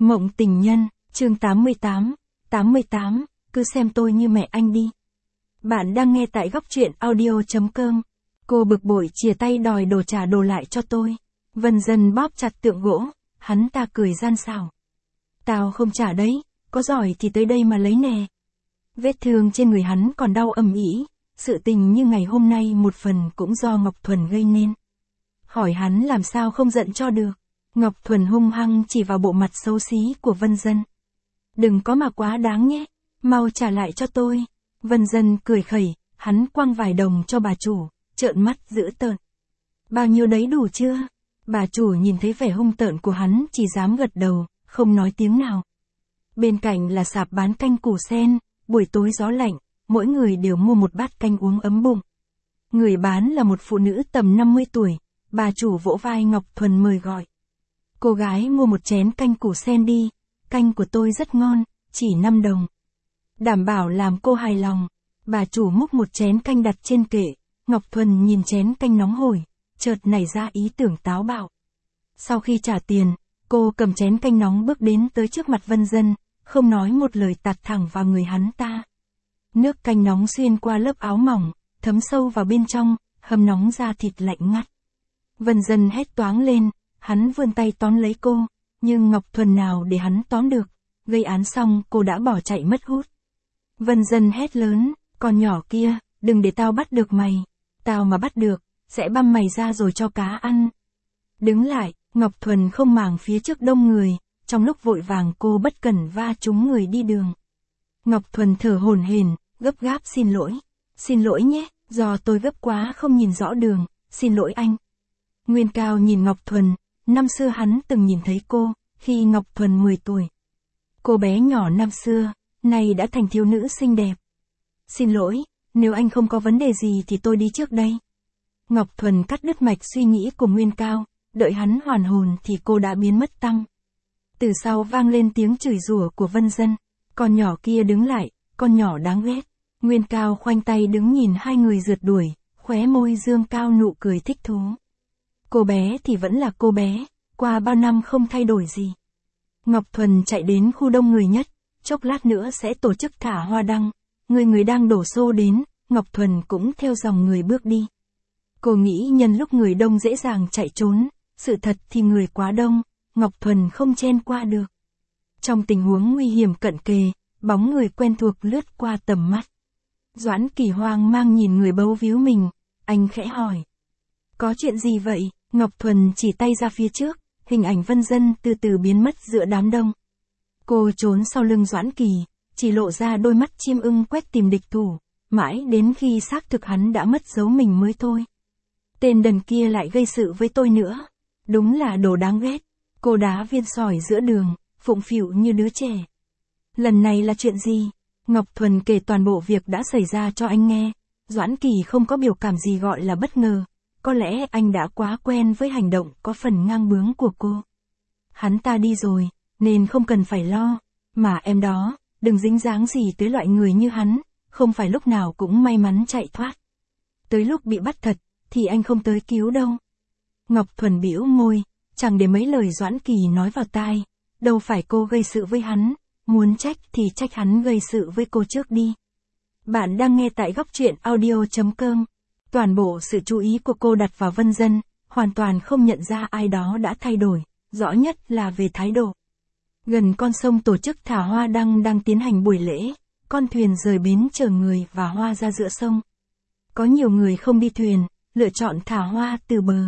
Mộng tình nhân, chương 88, cứ xem tôi như mẹ anh đi. Bạn đang nghe tại góc truyện audio.com. Cô bực bội chìa tay đòi trả đồ lại cho tôi. Vân Dân bóp chặt tượng gỗ, hắn ta cười gian xảo. Tao không trả đấy, có giỏi thì tới đây mà lấy nè. Vết thương trên người hắn còn đau ầm ĩ, sự tình như ngày hôm nay một phần cũng do Ngọc Thuần gây nên. Hỏi hắn làm sao không giận cho được. Ngọc Thuần hung hăng chỉ vào bộ mặt xấu xí của Vân Dân. Đừng có mà quá đáng nhé, mau trả lại cho tôi. Vân Dân cười khẩy, hắn quăng vài đồng cho bà chủ, trợn mắt dữ tợn. Bao nhiêu đấy đủ chưa? Bà chủ nhìn thấy vẻ hung tợn của hắn chỉ dám gật đầu, không nói tiếng nào. Bên cạnh là sạp bán canh củ sen, buổi tối gió lạnh, mỗi người đều mua một bát canh uống ấm bụng. Người bán là một phụ nữ tầm 50 tuổi, bà chủ vỗ vai Ngọc Thuần mời gọi. Cô gái mua một chén canh củ sen đi, canh của tôi rất ngon, chỉ 5 đồng. Đảm bảo làm cô hài lòng. Bà chủ múc một chén canh đặt trên kệ, Ngọc Thuần nhìn chén canh nóng hổi, chợt nảy ra ý tưởng táo bạo. Sau khi trả tiền, cô cầm chén canh nóng bước đến tới trước mặt Vân Dân, không nói một lời tạt thẳng vào người hắn ta. Nước canh nóng xuyên qua lớp áo mỏng, thấm sâu vào bên trong, hầm nóng da thịt lạnh ngắt. Vân Dân hét toáng lên, hắn vươn tay tóm lấy cô, nhưng Ngọc Thuần nào để hắn tóm được, gây án xong cô đã bỏ chạy mất hút. Vân Dân hét lớn, con nhỏ kia, đừng để tao bắt được mày, tao mà bắt được, sẽ băm mày ra rồi cho cá ăn. Đứng lại, Ngọc Thuần không màng phía trước đông người, trong lúc vội vàng cô bất cẩn va trúng người đi đường. Ngọc Thuần thở hổn hển, gấp gáp xin lỗi nhé, do tôi gấp quá không nhìn rõ đường, xin lỗi anh. Nguyên Cao nhìn Ngọc Thuần, năm xưa hắn từng nhìn thấy cô, khi Ngọc Thuần 10 tuổi. Cô bé nhỏ năm xưa, nay đã thành thiếu nữ xinh đẹp. Xin lỗi, nếu anh không có vấn đề gì thì tôi đi trước đây. Ngọc Thuần cắt đứt mạch suy nghĩ của Nguyên Cao, đợi hắn hoàn hồn thì cô đã biến mất tăm. Từ sau vang lên tiếng chửi rủa của Vân Dân, con nhỏ kia đứng lại, con nhỏ đáng ghét. Nguyên Cao khoanh tay đứng nhìn hai người rượt đuổi, khóe môi dương cao nụ cười thích thú. Cô bé thì vẫn là cô bé, qua bao năm không thay đổi gì. Ngọc Thuần chạy đến khu đông người nhất, chốc lát nữa sẽ tổ chức thả hoa đăng. Người đang đổ xô đến, Ngọc Thuần cũng theo dòng người bước đi. Cô nghĩ nhân lúc người đông dễ dàng chạy trốn, sự thật thì người quá đông, Ngọc Thuần không chen qua được. Trong tình huống nguy hiểm cận kề, bóng người quen thuộc lướt qua tầm mắt. Doãn Kỳ hoang mang nhìn người bấu víu mình, anh khẽ hỏi. Có chuyện gì vậy? Ngọc Thuần chỉ tay ra phía trước, hình ảnh Vân Dân từ từ biến mất giữa đám đông. Cô trốn sau lưng Doãn Kỳ, chỉ lộ ra đôi mắt chim ưng quét tìm địch thủ, mãi đến khi xác thực hắn đã mất dấu mình mới thôi. Tên đần kia lại gây sự với tôi nữa, đúng là đồ đáng ghét. Cô đá viên sỏi giữa đường, phụng phịu như đứa trẻ. Lần này là chuyện gì? Ngọc Thuần kể toàn bộ việc đã xảy ra cho anh nghe. Doãn Kỳ không có biểu cảm gì gọi là bất ngờ. Có lẽ anh đã quá quen với hành động có phần ngang bướng của cô. Hắn ta đi rồi, nên không cần phải lo. Mà em đó, đừng dính dáng gì tới loại người như hắn, không phải lúc nào cũng may mắn chạy thoát. Tới lúc bị bắt thật, thì anh không tới cứu đâu. Ngọc Thuần bĩu môi, chẳng để mấy lời Doãn Kỳ nói vào tai. Đâu phải cô gây sự với hắn, muốn trách thì trách hắn gây sự với cô trước đi. Bạn đang nghe tại góc truyện audio.com. Toàn bộ sự chú ý của cô đặt vào Vân Dân, hoàn toàn không nhận ra ai đó đã thay đổi, rõ nhất là về thái độ. Gần con sông tổ chức thả hoa đăng đang tiến hành buổi lễ, con thuyền rời bến chở người và hoa ra giữa sông. Có nhiều người không đi thuyền, lựa chọn thả hoa từ bờ.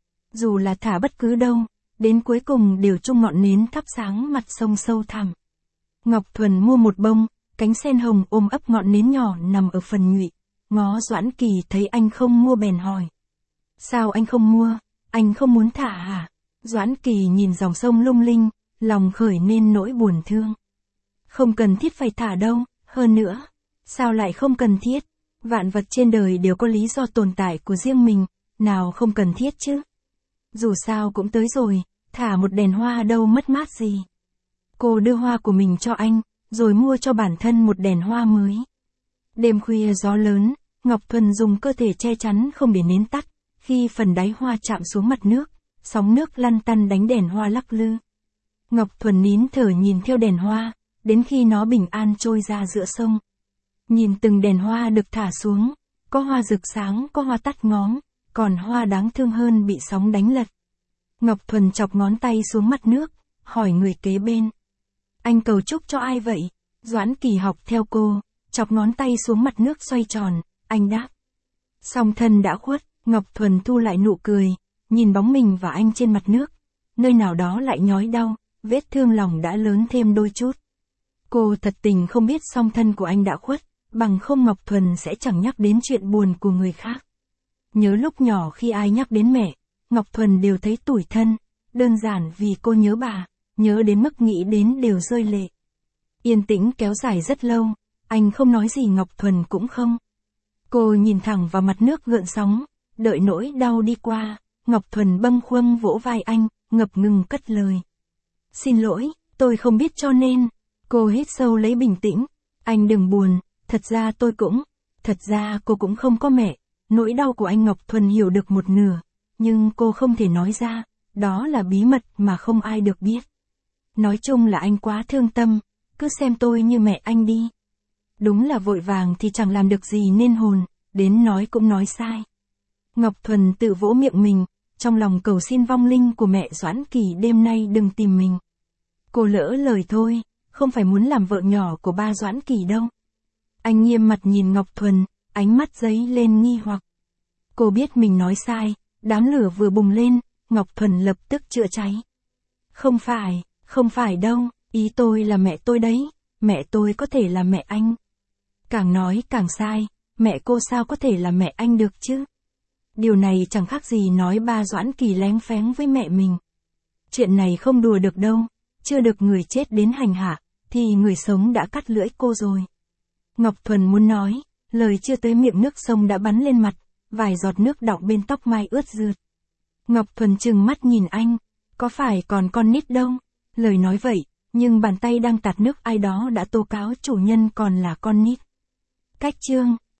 Dù là thả bất cứ đâu, đến cuối cùng đều chung ngọn nến thắp sáng mặt sông sâu thẳm. Ngọc Thuần mua một bông, cánh sen hồng ôm ấp ngọn nến nhỏ nằm ở phần nhụy. Ngó Doãn Kỳ thấy anh không mua bèn hỏi. Sao anh không mua? Anh không muốn thả hả? Doãn Kỳ nhìn dòng sông lung linh, lòng khởi nên nỗi buồn thương. Không cần thiết phải thả đâu, hơn nữa. Sao lại không cần thiết? Vạn vật trên đời đều có lý do tồn tại của riêng mình, nào không cần thiết chứ? Dù sao cũng tới rồi, thả một đèn hoa đâu mất mát gì. Cô đưa hoa của mình cho anh, rồi mua cho bản thân một đèn hoa mới. Đêm khuya gió lớn, Ngọc Thuần dùng cơ thể che chắn không để nến tắt, khi phần đáy hoa chạm xuống mặt nước, sóng nước lăn tăn đánh đèn hoa lắc lư. Ngọc Thuần nín thở nhìn theo đèn hoa, đến khi nó bình an trôi ra giữa sông. Nhìn từng đèn hoa được thả xuống, có hoa rực sáng, có hoa tắt ngóm, còn hoa đáng thương hơn bị sóng đánh lật. Ngọc Thuần chọc ngón tay xuống mặt nước, hỏi người kế bên. Anh cầu chúc cho ai vậy? Doãn Kỳ học theo cô, chọc ngón tay xuống mặt nước xoay tròn, anh đáp. Song thân đã khuất, Ngọc Thuần thu lại nụ cười, nhìn bóng mình và anh trên mặt nước. Nơi nào đó lại nhói đau, vết thương lòng đã lớn thêm đôi chút. Cô thật tình không biết song thân của anh đã khuất, bằng không Ngọc Thuần sẽ chẳng nhắc đến chuyện buồn của người khác. Nhớ lúc nhỏ khi ai nhắc đến mẹ, Ngọc Thuần đều thấy tủi thân, đơn giản vì cô nhớ bà, nhớ đến mức nghĩ đến đều rơi lệ. Yên tĩnh kéo dài rất lâu, anh không nói gì, Ngọc Thuần cũng không. Cô nhìn thẳng vào mặt nước gợn sóng, đợi nỗi đau đi qua, Ngọc Thuần bâng khuâng vỗ vai anh, ngập ngừng cất lời. Xin lỗi, tôi không biết cho nên. Cô hít sâu lấy bình tĩnh, anh đừng buồn, thật ra cô cũng không có mẹ. Nỗi đau của anh Ngọc Thuần hiểu được một nửa, nhưng cô không thể nói ra, đó là bí mật mà không ai được biết. Nói chung là anh quá thương tâm, cứ xem tôi như mẹ anh đi. Đúng là vội vàng thì chẳng làm được gì nên hồn, đến nói cũng nói sai. Ngọc Thuần tự vỗ miệng mình, trong lòng cầu xin vong linh của mẹ Doãn Kỳ đêm nay đừng tìm mình. Cô lỡ lời thôi, không phải muốn làm vợ nhỏ của ba Doãn Kỳ đâu. Anh nghiêm mặt nhìn Ngọc Thuần, ánh mắt dấy lên nghi hoặc. Cô biết mình nói sai, đám lửa vừa bùng lên, Ngọc Thuần lập tức chữa cháy. Không phải đâu, ý tôi là mẹ tôi đấy, mẹ tôi có thể là mẹ anh. Càng nói càng sai, mẹ cô sao có thể là mẹ anh được chứ? Điều này chẳng khác gì nói ba Doãn Kỳ léng phéng với mẹ mình. Chuyện này không đùa được đâu, chưa được người chết đến hành hạ, thì người sống đã cắt lưỡi cô rồi. Ngọc Thuần muốn nói, lời chưa tới miệng nước sông đã bắn lên mặt, vài giọt nước đọng bên tóc mai ướt rượt. Ngọc Thuần trừng mắt nhìn anh, có phải còn con nít đâu? Lời nói vậy, nhưng bàn tay đang tạt nước ai đó đã tố cáo chủ nhân còn là con nít. Cách chương